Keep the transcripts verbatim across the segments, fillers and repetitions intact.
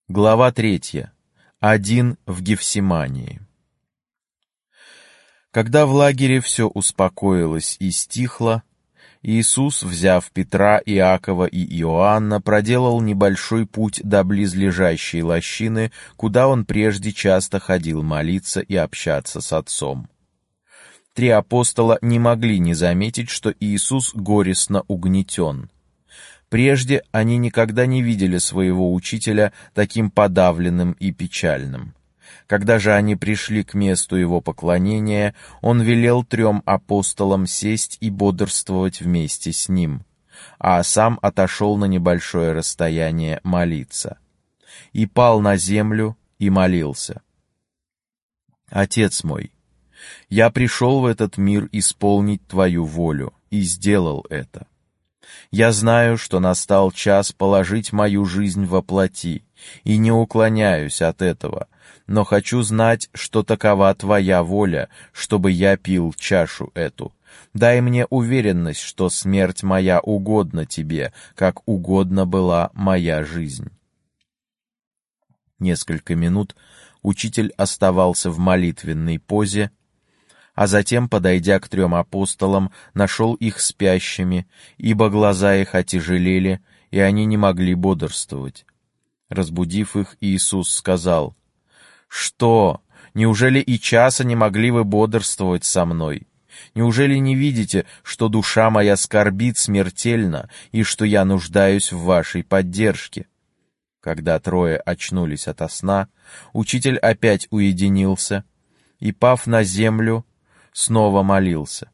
Глава третья. Один в Гефсимании. Когда в лагере все успокоилось и стихло, Иисус, взяв Петра, Иакова и Иоанна, проделал небольшой путь до близлежащей лощины, куда он прежде часто ходил молиться и общаться с Отцом. Три апостола не могли не заметить, что Иисус горестно угнетен. Прежде они никогда не видели своего учителя таким подавленным и печальным. Когда же они пришли к месту его поклонения, он велел трем апостолам сесть и бодрствовать вместе с ним, а сам отошел на небольшое расстояние молиться. И пал на землю и молился. «Отец мой, я пришел в этот мир исполнить Твою волю, и сделал это. Я знаю, что настал час положить мою жизнь во плоти, и не уклоняюсь от этого, но хочу знать, что такова Твоя воля, чтобы я пил чашу эту. Дай мне уверенность, что смерть моя угодна Тебе, как угодна была моя жизнь». Несколько минут учитель оставался в молитвенной позе, а затем, подойдя к трем апостолам, нашел их спящими, ибо глаза их отяжелели, и они не могли бодрствовать. Разбудив их, Иисус сказал: «Что? Неужели и часа не могли вы бодрствовать со мной? Неужели не видите, что душа моя скорбит смертельно, и что я нуждаюсь в вашей поддержке?» Когда трое очнулись ото сна, учитель опять уединился и, пав на землю, снова молился.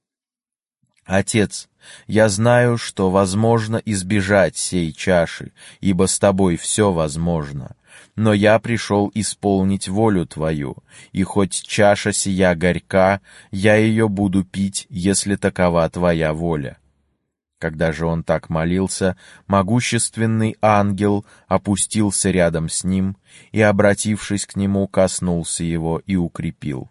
«Отец, я знаю, что возможно избежать сей чаши, ибо с Тобой все возможно, но я пришел исполнить волю Твою, и хоть чаша сия горька, я ее буду пить, если такова Твоя воля». Когда же он так молился, могущественный ангел опустился рядом с ним и, обратившись к нему, коснулся его и укрепил.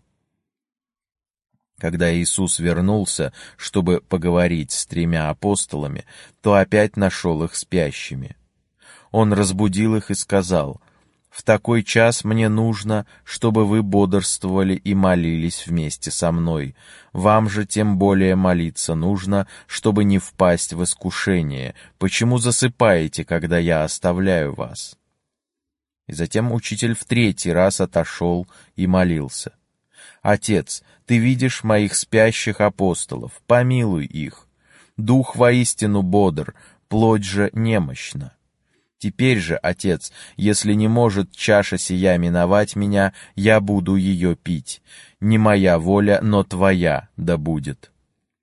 Когда Иисус вернулся, чтобы поговорить с тремя апостолами, то опять нашел их спящими. Он разбудил их и сказал: «В такой час мне нужно, чтобы вы бодрствовали и молились вместе со мной. Вам же тем более молиться нужно, чтобы не впасть в искушение. Почему засыпаете, когда я оставляю вас?» И затем учитель в третий раз отошел и молился: «Отец, Ты видишь моих спящих апостолов, помилуй их. Дух воистину бодр, плоть же немощна. Теперь же, Отец, если не может чаша сия миновать меня, я буду ее пить. Не моя воля, но Твоя да будет».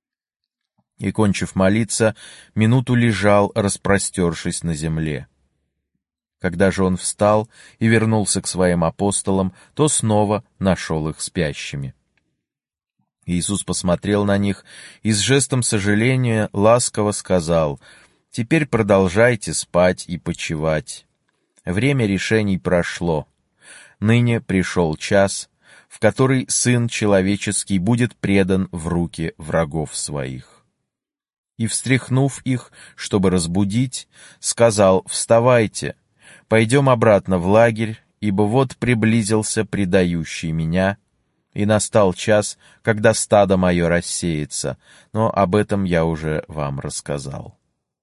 И, кончив молиться, минуту лежал, распростершись на земле. Когда же он встал и вернулся к своим апостолам, то снова нашел их спящими. Иисус посмотрел на них и с жестом сожаления ласково сказал: «Теперь продолжайте спать и почивать. Время решений прошло. Ныне пришел час, в который Сын Человеческий будет предан в руки врагов своих». И, встряхнув их, чтобы разбудить, сказал: «Вставайте, пойдем обратно в лагерь, ибо вот приблизился предающий меня, и настал час, когда стадо мое рассеется, но об этом я уже вам рассказал».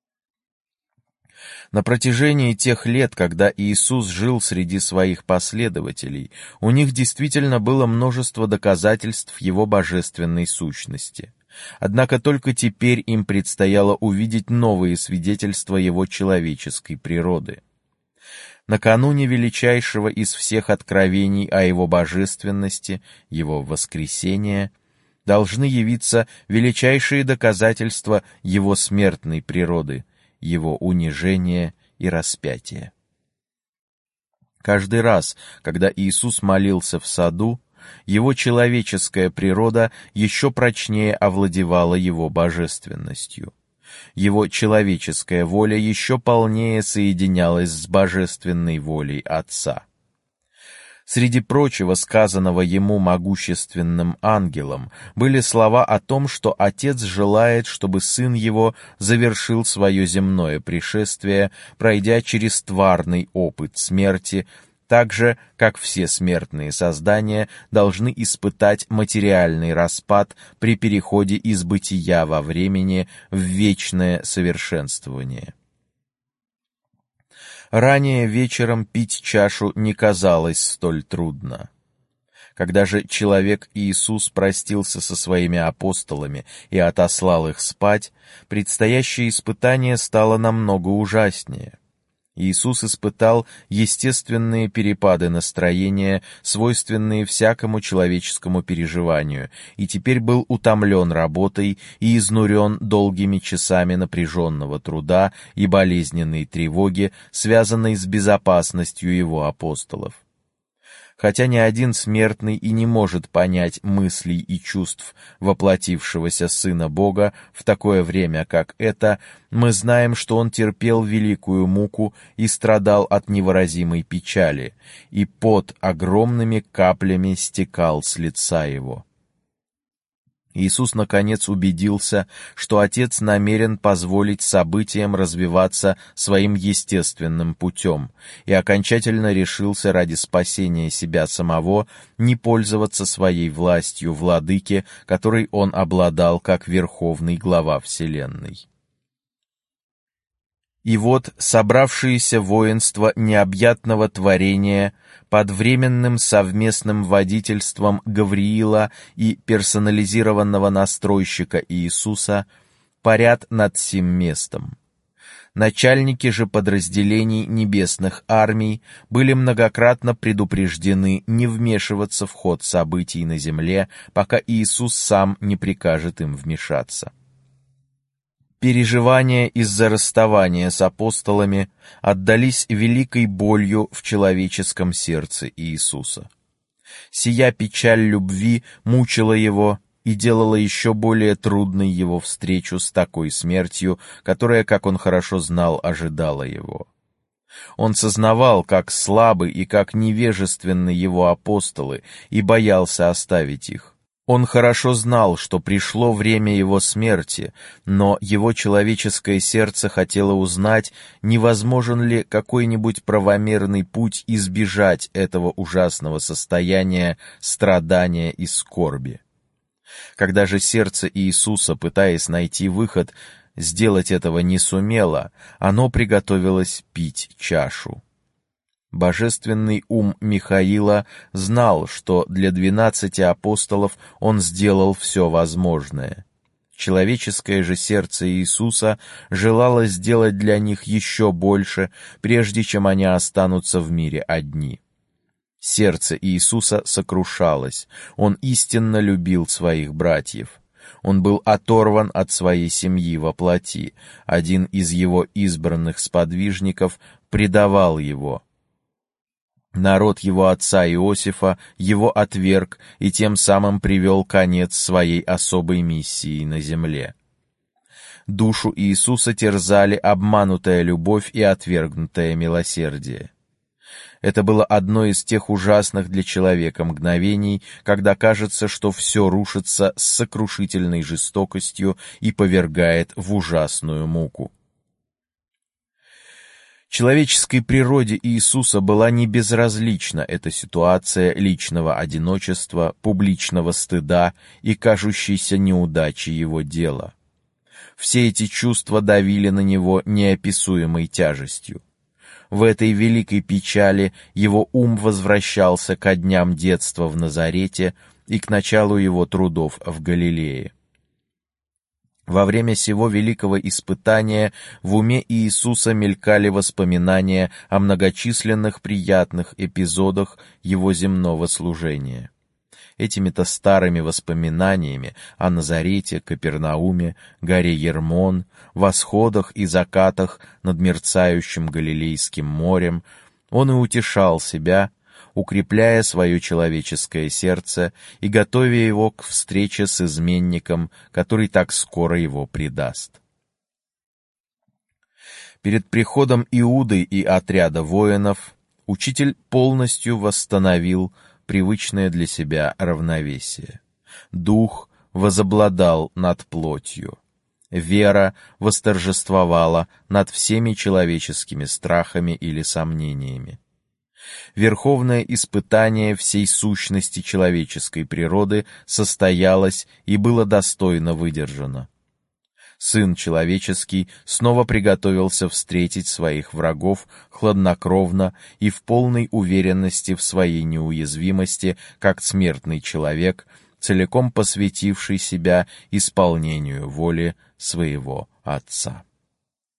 На протяжении тех лет, когда Иисус жил среди своих последователей, у них действительно было множество доказательств Его божественной сущности. Однако только теперь им предстояло увидеть новые свидетельства Его человеческой природы. Накануне величайшего из всех откровений о Его божественности, Его воскресения, должны явиться величайшие доказательства Его смертной природы, Его унижения и распятия. Каждый раз, когда Иисус молился в саду, Его человеческая природа еще прочнее овладевала Его божественностью. Его человеческая воля еще полнее соединялась с божественной волей Отца. Среди прочего, сказанного ему могущественным ангелом, были слова о том, что Отец желает, чтобы Сын Его завершил свое земное пришествие, пройдя через тварный опыт смерти, так же, как все смертные создания должны испытать материальный распад при переходе из бытия во времени в вечное совершенствование. Ранее вечером пить чашу не казалось столь трудно. Когда же человек Иисус простился со своими апостолами и отослал их спать, предстоящее испытание стало намного ужаснее. Иисус испытал естественные перепады настроения, свойственные всякому человеческому переживанию, и теперь был утомлен работой и изнурен долгими часами напряженного труда и болезненной тревоги, связанной с безопасностью его апостолов. Хотя ни один смертный и не может понять мыслей и чувств воплотившегося Сына Бога в такое время, как это, мы знаем, что Он терпел великую муку и страдал от невыразимой печали, и пот огромными каплями стекал с лица Его. Иисус, наконец, убедился, что Отец намерен позволить событиям развиваться своим естественным путем, и окончательно решился ради спасения себя самого не пользоваться своей властью владыки, которой Он обладал как верховный глава вселенной. И вот собравшееся воинство необъятного творения под временным совместным водительством Гавриила и персонализированного настройщика Иисуса парят над сим местом. Начальники же подразделений небесных армий были многократно предупреждены не вмешиваться в ход событий на земле, пока Иисус сам не прикажет им вмешаться. Переживания из-за расставания с апостолами отдались великой болью в человеческом сердце Иисуса. Сия печаль любви мучила его и делала еще более трудной его встречу с такой смертью, которая, как он хорошо знал, ожидала его. Он сознавал, как слабы и как невежественны его апостолы, и боялся оставить их. Он хорошо знал, что пришло время его смерти, но его человеческое сердце хотело узнать, невозможен ли какой-нибудь правомерный путь избежать этого ужасного состояния страдания и скорби. Когда же сердце Иисуса, пытаясь найти выход, сделать этого не сумело, оно приготовилось пить чашу. Божественный ум Михаила знал, что для двенадцати апостолов он сделал все возможное. Человеческое же сердце Иисуса желало сделать для них еще больше, прежде чем они останутся в мире одни. Сердце Иисуса сокрушалось, он истинно любил своих братьев. Он был оторван от своей семьи во плоти, один из его избранных сподвижников предавал его. Народ его отца Иосифа его отверг и тем самым привел конец своей особой миссии на земле. Душу Иисуса терзали обманутая любовь и отвергнутое милосердие. Это было одно из тех ужасных для человека мгновений, когда кажется, что все рушится с сокрушительной жестокостью и повергает в ужасную муку. Человеческой природе Иисуса была не безразлична эта ситуация личного одиночества, публичного стыда и кажущейся неудачи его дела. Все эти чувства давили на него неописуемой тяжестью. В этой великой печали его ум возвращался ко дням детства в Назарете и к началу его трудов в Галилее. Во время сего великого испытания в уме Иисуса мелькали воспоминания о многочисленных приятных эпизодах его земного служения. Этими-то старыми воспоминаниями о Назарете, Капернауме, горе Ермон, восходах и закатах над мерцающим Галилейским морем он и утешал себя, укрепляя свое человеческое сердце и готовя его к встрече с изменником, который так скоро его предаст. Перед приходом Иуды и отряда воинов Учитель полностью восстановил привычное для себя равновесие. Дух возобладал над плотью. Вера восторжествовала над всеми человеческими страхами или сомнениями. Верховное испытание всей сущности человеческой природы состоялось и было достойно выдержано. Сын человеческий снова приготовился встретить своих врагов хладнокровно и в полной уверенности в своей неуязвимости, как смертный человек, целиком посвятивший себя исполнению воли своего Отца.